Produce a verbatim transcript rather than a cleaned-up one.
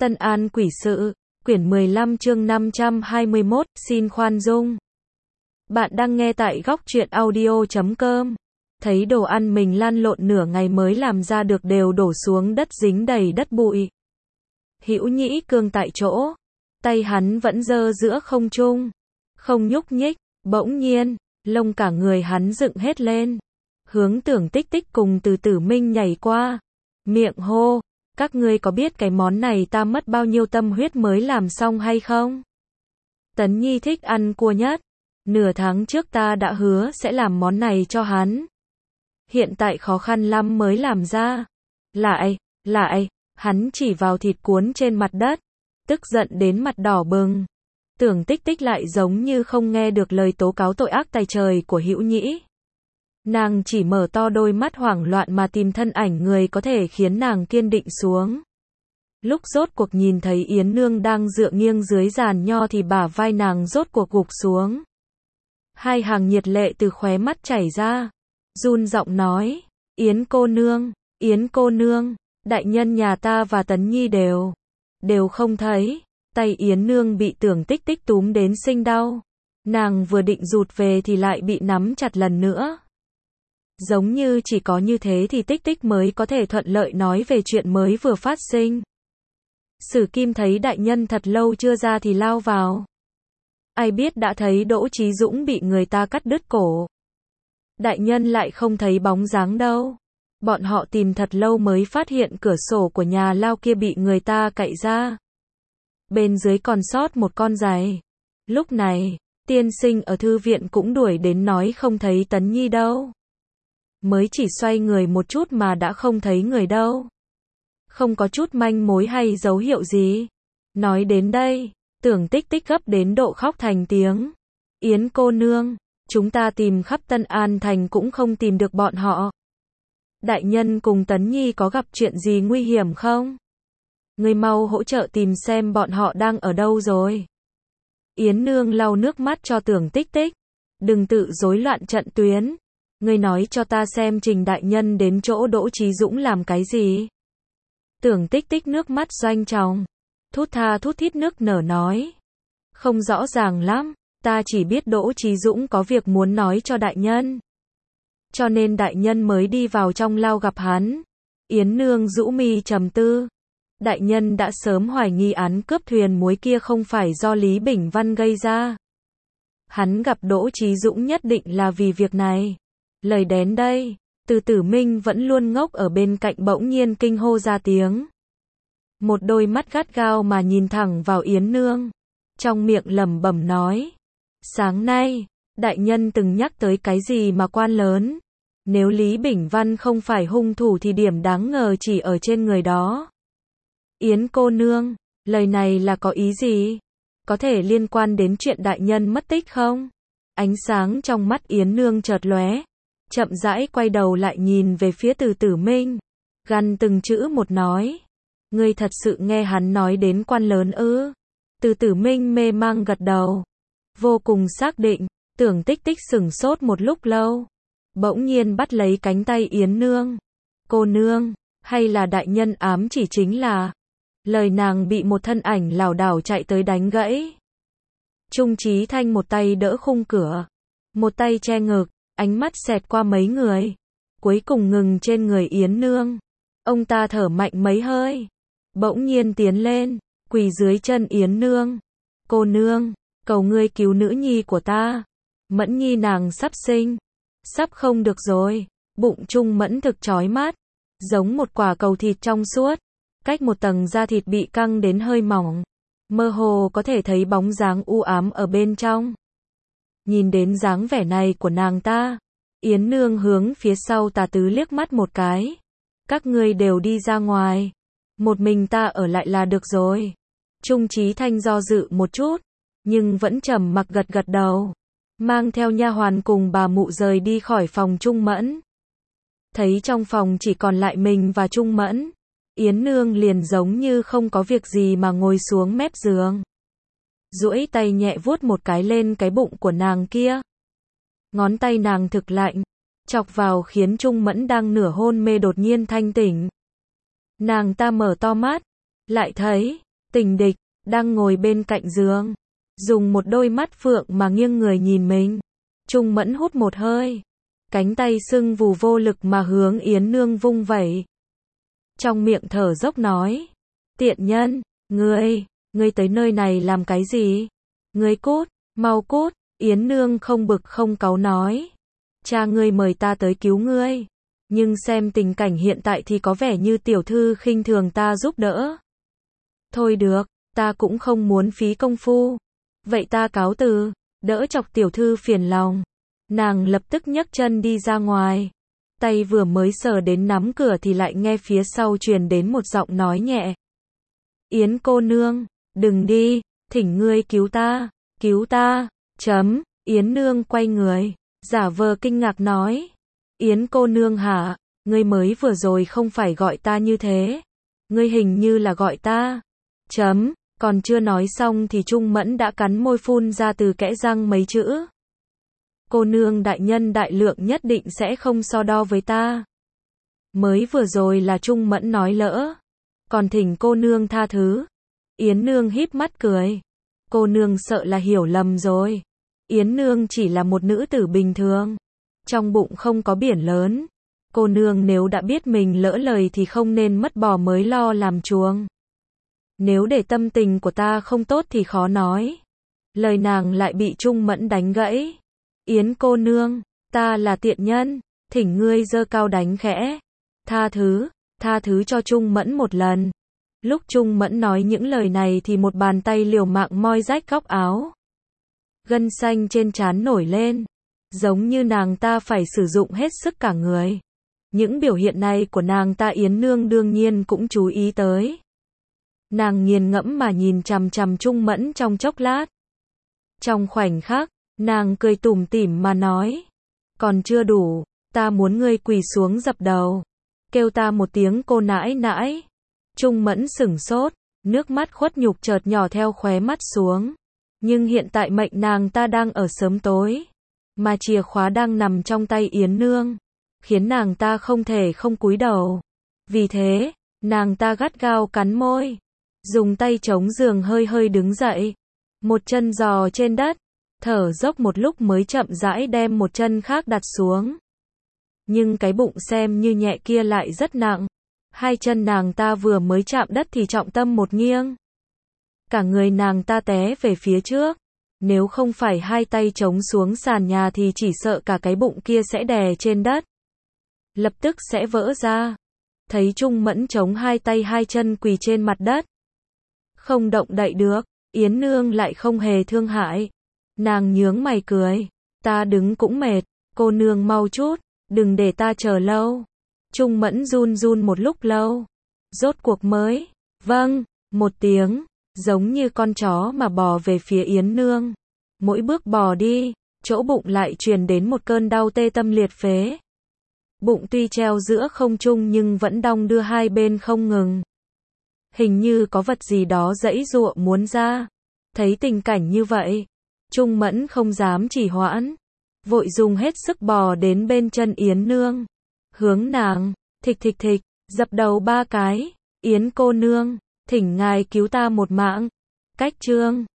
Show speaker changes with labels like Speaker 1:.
Speaker 1: Tân An Quỷ Sự, quyển mười lăm chương năm trăm hai mươi mốt, xin khoan dung. Bạn đang nghe tại góc truyện audio chấm com. Thấy đồ ăn mình lăn lộn nửa ngày mới làm ra được đều đổ xuống đất dính đầy đất bụi. Hữu Nhĩ cương tại chỗ, tay hắn vẫn giơ giữa không trung, không nhúc nhích, bỗng nhiên, lông cả người hắn dựng hết lên, hướng Tưởng Tích Tích cùng Từ Tử Minh nhảy qua, miệng hô, các ngươi có biết cái món này ta mất bao nhiêu tâm huyết mới làm xong hay không? Tấn Nhi thích ăn cua nhất, nửa tháng trước ta đã hứa sẽ làm món này cho hắn. Hiện tại khó khăn lắm mới làm ra. Lại, lại, hắn chỉ vào thịt cuốn trên mặt đất, tức giận đến mặt đỏ bừng. Tưởng Tích Tích lại giống như không nghe được lời tố cáo tội ác tày trời của Hữu Nhĩ. Nàng chỉ mở to đôi mắt hoảng loạn mà tìm thân ảnh người có thể khiến nàng kiên định xuống. Lúc rốt cuộc nhìn thấy Yến Nương đang dựa nghiêng dưới giàn nho thì bả vai nàng rốt cuộc gục xuống. Hai hàng nhiệt lệ từ khóe mắt chảy ra. Run giọng nói, Yến cô nương, Yến cô nương, đại nhân nhà ta và Tấn Nhi đều, đều không thấy. Tay Yến Nương bị Tưởng Tích Tích túm đến sinh đau. Nàng vừa định rụt về thì lại bị nắm chặt lần nữa. Giống như chỉ có như thế thì Tích Tích mới có thể thuận lợi nói về chuyện mới vừa phát sinh. Sử Kim thấy đại nhân thật lâu chưa ra thì lao vào. Ai biết đã thấy Đỗ Chí Dũng bị người ta cắt đứt cổ. Đại nhân lại không thấy bóng dáng đâu. Bọn họ tìm thật lâu mới phát hiện cửa sổ của nhà lao kia bị người ta cậy ra. Bên dưới còn sót một con giày. Lúc này, tiên sinh ở thư viện cũng đuổi đến nói không thấy Tấn Nhi đâu. Mới chỉ xoay người một chút mà đã không thấy người đâu. Không có chút manh mối hay dấu hiệu gì. Nói đến đây, Tưởng Tích Tích gấp đến độ khóc thành tiếng. Yến cô nương, chúng ta tìm khắp Tân An Thành cũng không tìm được bọn họ. Đại nhân cùng Tấn Nhi có gặp chuyện gì nguy hiểm không? Người mau hỗ trợ tìm xem bọn họ đang ở đâu rồi. Yến Nương lau nước mắt cho Tưởng Tích Tích. Đừng tự rối loạn trận tuyến. Ngươi nói cho ta xem Trình đại nhân đến chỗ Đỗ Chí Dũng làm cái gì? Tưởng Tích Tích nước mắt doanh tròng, thút tha thút thít nước nở nói. Không rõ ràng lắm, ta chỉ biết Đỗ Chí Dũng có việc muốn nói cho đại nhân. Cho nên đại nhân mới đi vào trong lao gặp hắn. Yến Nương rũ mi trầm tư. Đại nhân đã sớm hoài nghi án cướp thuyền muối kia không phải do Lý Bình Văn gây ra. Hắn gặp Đỗ Chí Dũng nhất định là vì việc này. Lời đến đây, Từ Tử Minh vẫn luôn ngốc ở bên cạnh bỗng nhiên kinh hô ra tiếng. Một đôi mắt gắt gao mà nhìn thẳng vào Yến Nương. Trong miệng lẩm bẩm nói. Sáng nay, đại nhân từng nhắc tới cái gì mà quan lớn. Nếu Lý Bình Văn không phải hung thủ thì điểm đáng ngờ chỉ ở trên người đó. Yến cô nương, lời này là có ý gì? Có thể liên quan đến chuyện đại nhân mất tích không? Ánh sáng trong mắt Yến Nương chợt lóe. Chậm rãi quay đầu lại nhìn về phía Từ Tử Minh. Gằn từng chữ một nói. Ngươi thật sự nghe hắn nói đến quan lớn ư? Từ Tử Minh mê mang gật đầu. Vô cùng xác định. Tưởng Tích Tích sửng sốt một lúc lâu. Bỗng nhiên bắt lấy cánh tay Yến Nương. Cô nương, hay là đại nhân ám chỉ chính là... Lời nàng bị một thân ảnh lảo đảo chạy tới đánh gãy. Trung Chí Thanh một tay đỡ khung cửa. Một tay che ngực. Ánh mắt xẹt qua mấy người. Cuối cùng ngừng trên người Yến Nương. Ông ta thở mạnh mấy hơi. Bỗng nhiên tiến lên. Quỳ dưới chân Yến Nương. Cô nương, cầu ngươi cứu nữ nhi của ta. Mẫn nhi nàng sắp sinh. Sắp không được rồi. Bụng Trung Mẫn thực chói mát. Giống một quả cầu thịt trong suốt. Cách một tầng da thịt bị căng đến hơi mỏng. Mơ hồ có thể thấy bóng dáng u ám ở bên trong. Nhìn đến dáng vẻ này của nàng ta, Yến Nương hướng phía sau Tà Tứ liếc mắt một cái. Các ngươi đều đi ra ngoài, một mình ta ở lại là được rồi. Trung Chí Thanh do dự một chút, nhưng vẫn trầm mặc gật gật đầu, mang theo nha hoàn cùng bà mụ rời đi khỏi phòng Trung Mẫn. Thấy trong phòng chỉ còn lại mình và Trung Mẫn, Yến Nương liền giống như không có việc gì mà ngồi xuống mép giường. Duỗi tay nhẹ vuốt một cái lên cái bụng của nàng kia. Ngón tay nàng thực lạnh, chọc vào khiến Trung Mẫn đang nửa hôn mê đột nhiên thanh tỉnh. Nàng ta mở to mắt, lại thấy, Tình địch, đang ngồi bên cạnh giường, dùng một đôi mắt phượng mà nghiêng người nhìn mình. Trung Mẫn hút một hơi, cánh tay sưng vù vô lực mà hướng Yến Nương vung vẩy. Trong miệng thở dốc nói, tiện nhân, ngươi, ngươi tới nơi này làm cái gì? Ngươi cút, mau cút. Yến Nương không bực không cáu nói, cha ngươi mời ta tới cứu ngươi, nhưng xem tình cảnh hiện tại thì có vẻ như tiểu thư khinh thường ta giúp đỡ. Thôi được, ta cũng không muốn phí công phu. Vậy ta cáo từ, đỡ chọc tiểu thư phiền lòng. Nàng lập tức nhấc chân đi ra ngoài. Tay vừa mới sờ đến nắm cửa thì lại nghe phía sau truyền đến một giọng nói nhẹ. Yến cô nương, đừng đi, thỉnh ngươi cứu ta, cứu ta, chấm. Yến Nương quay người, giả vờ kinh ngạc nói. Yến cô nương hả, ngươi mới vừa rồi không phải gọi ta như thế. Ngươi hình như là gọi ta, chấm. Còn chưa nói xong thì Trung Mẫn đã cắn môi phun ra từ kẽ răng mấy chữ. Cô nương đại nhân đại lượng nhất định sẽ không so đo với ta. Mới vừa rồi là Trung Mẫn nói lỡ. Còn thỉnh cô nương tha thứ. Yến Nương híp mắt cười. Cô nương sợ là hiểu lầm rồi. Yến Nương chỉ là một nữ tử bình thường. Trong bụng không có biển lớn. Cô nương nếu đã biết mình lỡ lời thì không nên mất bò mới lo làm chuồng. Nếu để tâm tình của ta không tốt thì khó nói. Lời nàng lại bị Trung Mẫn đánh gãy. Yến cô nương, ta là tiện nhân, thỉnh ngươi giơ cao đánh khẽ. Tha thứ, tha thứ cho Trung Mẫn một lần. Lúc Trung Mẫn nói những lời này thì một bàn tay liều mạng moi rách góc áo. Gân xanh trên trán nổi lên, giống như nàng ta phải sử dụng hết sức cả người. Những biểu hiện này của nàng ta Yến Nương đương nhiên cũng chú ý tới. Nàng nghiền ngẫm mà nhìn chằm chằm Trung Mẫn trong chốc lát. Trong khoảnh khắc, nàng cười tủm tỉm mà nói. Còn chưa đủ, ta muốn ngươi quỳ xuống dập đầu. Kêu ta một tiếng cô nãi nãi. Trung Mẫn sửng sốt, nước mắt khuất nhục chợt nhỏ theo khóe mắt xuống. Nhưng hiện tại mệnh nàng ta đang ở sớm tối. Mà chìa khóa đang nằm trong tay Yến Nương. Khiến nàng ta không thể không cúi đầu. Vì thế, nàng ta gắt gao cắn môi. Dùng tay chống giường hơi hơi đứng dậy. Một chân giò trên đất. Thở dốc một lúc mới chậm rãi đem một chân khác đặt xuống. Nhưng cái bụng xem như nhẹ kia lại rất nặng. Hai chân nàng ta vừa mới chạm đất thì trọng tâm một nghiêng. Cả người nàng ta té về phía trước. Nếu không phải hai tay chống xuống sàn nhà thì chỉ sợ cả cái bụng kia sẽ đè trên đất. Lập tức sẽ vỡ ra. Thấy Trung Mẫn chống hai tay hai chân quỳ trên mặt đất. Không động đậy được, Yến Nương lại không hề thương hại. Nàng nhướng mày cười. Ta đứng cũng mệt, cô nương mau chút, đừng để ta chờ lâu. Trung Mẫn run run một lúc lâu. Rốt cuộc mới, vâng, một tiếng, giống như con chó mà bò về phía Yến Nương. Mỗi bước bò đi, chỗ bụng lại truyền đến một cơn đau tê tâm liệt phế. Bụng tuy treo giữa không trung nhưng vẫn đong đưa hai bên không ngừng. Hình như có vật gì đó giãy giụa muốn ra. Thấy tình cảnh như vậy, Trung Mẫn không dám trì hoãn. Vội dùng hết sức bò đến bên chân Yến Nương. Hướng nàng, thịch thịch thịch, dập đầu ba cái. Yến cô nương, thỉnh ngài cứu ta một mạng. Cách chương